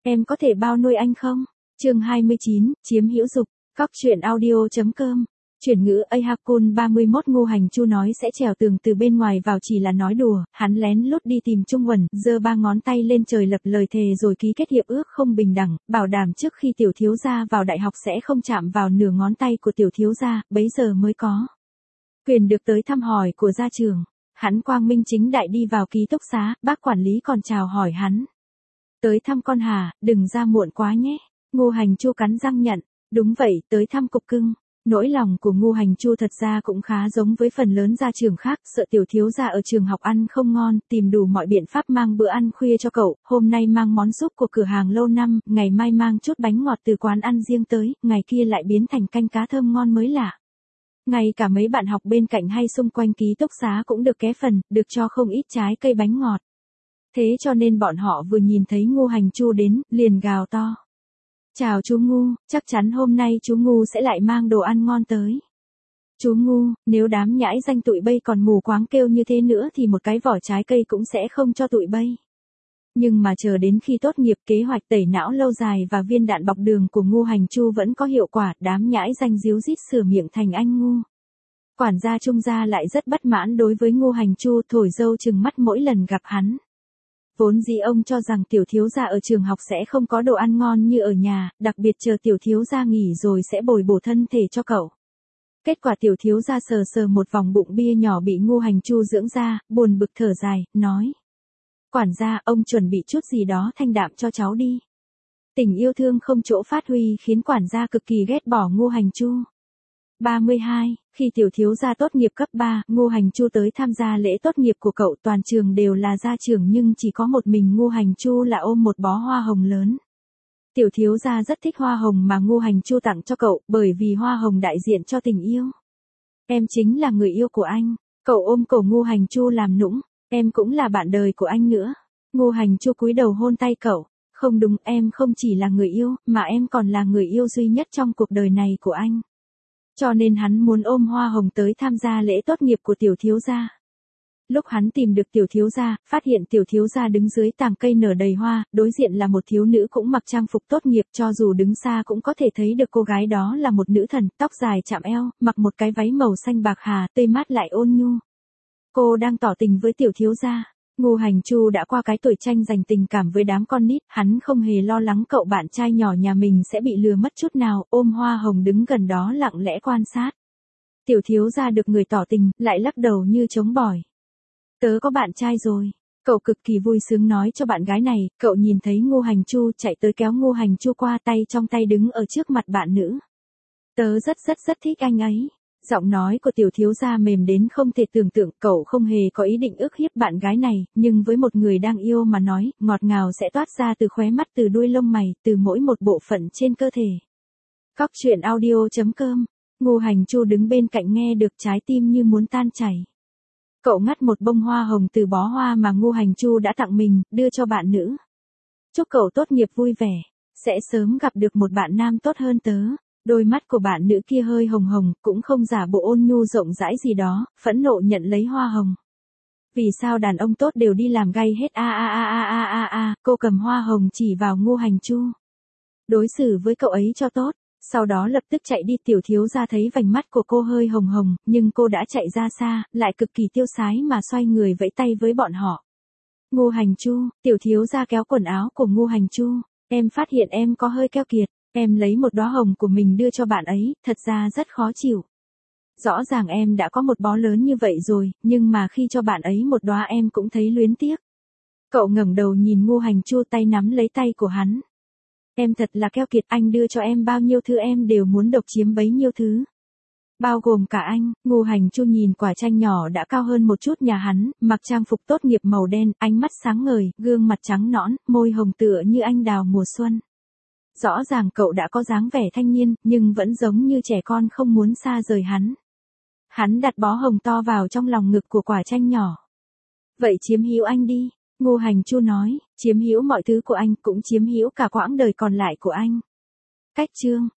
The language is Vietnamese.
Em có thể bao nuôi anh không? Chương 29, chiếm hữu dục. Góc truyện audio.com. Chuyển ngữ Ahakun 31 Ngô Hành Chu nói sẽ trèo tường từ bên ngoài vào chỉ là nói đùa, hắn lén lút đi tìm Trung Huẩn, giơ ba ngón tay lên trời lập lời thề rồi ký kết hiệp ước không bình đẳng, bảo đảm trước khi tiểu thiếu gia vào đại học sẽ không chạm vào nửa ngón tay của tiểu thiếu gia, bấy giờ mới có quyền được tới thăm hỏi của gia trưởng. Hắn quang minh chính đại đi vào ký túc xá, bác quản lý còn chào hỏi hắn. Tới thăm con hả, đừng ra muộn quá nhé. Ngô Hành Chu cắn răng nhận, đúng vậy, tới thăm cục cưng. Nỗi lòng của Ngô Hành Chu thật ra cũng khá giống với phần lớn gia trưởng khác, sợ tiểu thiếu gia ở trường học ăn không ngon, tìm đủ mọi biện pháp mang bữa ăn khuya cho cậu, hôm nay mang món súp của cửa hàng lâu năm, ngày mai mang chút bánh ngọt từ quán ăn riêng tới, ngày kia lại biến thành canh cá thơm ngon mới lạ. Ngay cả mấy bạn học bên cạnh hay xung quanh ký túc xá cũng được ké phần, được cho không ít trái cây bánh ngọt. Thế cho nên bọn họ vừa nhìn thấy Ngô Hành Chu đến, liền gào to. Chào chú Ngu, chắc chắn hôm nay chú Ngu sẽ lại mang đồ ăn ngon tới. Chú Ngu, nếu đám nhãi danh tụi bay còn mù quáng kêu như thế nữa thì một cái vỏ trái cây cũng sẽ không cho tụi bay. Nhưng mà chờ đến khi tốt nghiệp, kế hoạch tẩy não lâu dài và viên đạn bọc đường của Ngô Hành Chu vẫn có hiệu quả, đám nhãi danh díu dít sửa miệng thành anh ngu. Quản gia Trung gia lại rất bất mãn đối với Ngô Hành Chu, thổi dâu trừng mắt mỗi lần gặp hắn. Vốn dĩ ông cho rằng tiểu thiếu gia ở trường học sẽ không có đồ ăn ngon như ở nhà, đặc biệt chờ tiểu thiếu gia nghỉ rồi sẽ bồi bổ thân thể cho cậu. Kết quả tiểu thiếu gia sờ sờ một vòng bụng bia nhỏ bị Ngô Hành Chu dưỡng ra, buồn bực thở dài, nói. Quản gia, ông chuẩn bị chút gì đó thanh đạm cho cháu đi. Tình yêu thương không chỗ phát huy khiến quản gia cực kỳ ghét bỏ Ngô Hành Chu. 32. Khi tiểu thiếu gia tốt nghiệp cấp 3, Ngô Hành Chu tới tham gia lễ tốt nghiệp của cậu, toàn trường đều là gia trưởng nhưng chỉ có một mình Ngô Hành Chu là ôm một bó hoa hồng lớn. Tiểu thiếu gia rất thích hoa hồng mà Ngô Hành Chu tặng cho cậu, bởi vì hoa hồng đại diện cho tình yêu. Em chính là người yêu của anh. Cậu ôm cổ Ngô Hành Chu làm nũng. Em cũng là bạn đời của anh nữa. Ngô Hành Chu cúi đầu hôn tay cậu. Không đúng, em không chỉ là người yêu, mà em còn là người yêu duy nhất trong cuộc đời này của anh. Cho nên hắn muốn ôm hoa hồng tới tham gia lễ tốt nghiệp của tiểu thiếu gia. Lúc hắn tìm được tiểu thiếu gia, phát hiện tiểu thiếu gia đứng dưới tàng cây nở đầy hoa, đối diện là một thiếu nữ cũng mặc trang phục tốt nghiệp, cho dù đứng xa cũng có thể thấy được cô gái đó là một nữ thần, tóc dài chạm eo, mặc một cái váy màu xanh bạc hà, tươi mát lại ôn nhu. Cô đang tỏ tình với tiểu thiếu gia. Ngô Hành Chu đã qua cái tuổi tranh giành tình cảm với đám con nít, hắn không hề lo lắng cậu bạn trai nhỏ nhà mình sẽ bị lừa mất chút nào, ôm hoa hồng đứng gần đó lặng lẽ quan sát. Tiểu thiếu gia được người tỏ tình, lại lắc đầu như trống bỏi. Tớ có bạn trai rồi. Cậu cực kỳ vui sướng nói cho bạn gái này, cậu nhìn thấy Ngô Hành Chu chạy tới kéo Ngô Hành Chu qua, tay trong tay đứng ở trước mặt bạn nữ. Tớ rất thích anh ấy. Giọng nói của tiểu thiếu gia mềm đến không thể tưởng tượng, cậu không hề có ý định ức hiếp bạn gái này, nhưng với một người đang yêu mà nói, ngọt ngào sẽ toát ra từ khóe mắt, từ đuôi lông mày, từ mỗi một bộ phận trên cơ thể. Góc truyện audio.com. Ngô Hành Chu đứng bên cạnh nghe được trái tim như muốn tan chảy. Cậu ngắt một bông hoa hồng từ bó hoa mà Ngô Hành Chu đã tặng mình, đưa cho bạn nữ. Chúc cậu tốt nghiệp vui vẻ, sẽ sớm gặp được một bạn nam tốt hơn tớ. Đôi mắt của bạn nữ kia hơi hồng hồng, cũng không giả bộ ôn nhu rộng rãi gì đó, phẫn nộ nhận lấy hoa hồng. Vì sao đàn ông tốt đều đi làm gay hết cô cầm hoa hồng chỉ vào Ngô Hành Chu. Đối xử với cậu ấy cho tốt, sau đó lập tức chạy đi. Tiểu thiếu gia thấy vành mắt của cô hơi hồng hồng, nhưng cô đã chạy ra xa, lại cực kỳ tiêu sái mà xoay người vẫy tay với bọn họ. Ngô Hành Chu, tiểu thiếu gia kéo quần áo của Ngô Hành Chu, em phát hiện em có hơi keo kiệt. Em lấy một đóa hồng của mình đưa cho bạn ấy, thật ra rất khó chịu. Rõ ràng em đã có một bó lớn như vậy rồi, nhưng mà khi cho bạn ấy một đóa em cũng thấy luyến tiếc. Cậu ngẩng đầu nhìn Ngô Hành Chu, tay nắm lấy tay của hắn. Em thật là keo kiệt, anh đưa cho em bao nhiêu thứ em đều muốn độc chiếm bấy nhiêu thứ. Bao gồm cả anh. Ngô Hành Chu nhìn quả chanh nhỏ đã cao hơn một chút nhà hắn, mặc trang phục tốt nghiệp màu đen, ánh mắt sáng ngời, gương mặt trắng nõn, môi hồng tựa như anh đào mùa xuân. Rõ ràng cậu đã có dáng vẻ thanh niên, nhưng vẫn giống như trẻ con không muốn xa rời hắn. Hắn đặt bó hồng to vào trong lòng ngực của quả chanh nhỏ. Vậy chiếm hữu anh đi. Ngô Hành Chu nói, chiếm hữu mọi thứ của anh, cũng chiếm hữu cả quãng đời còn lại của anh. Cách chương.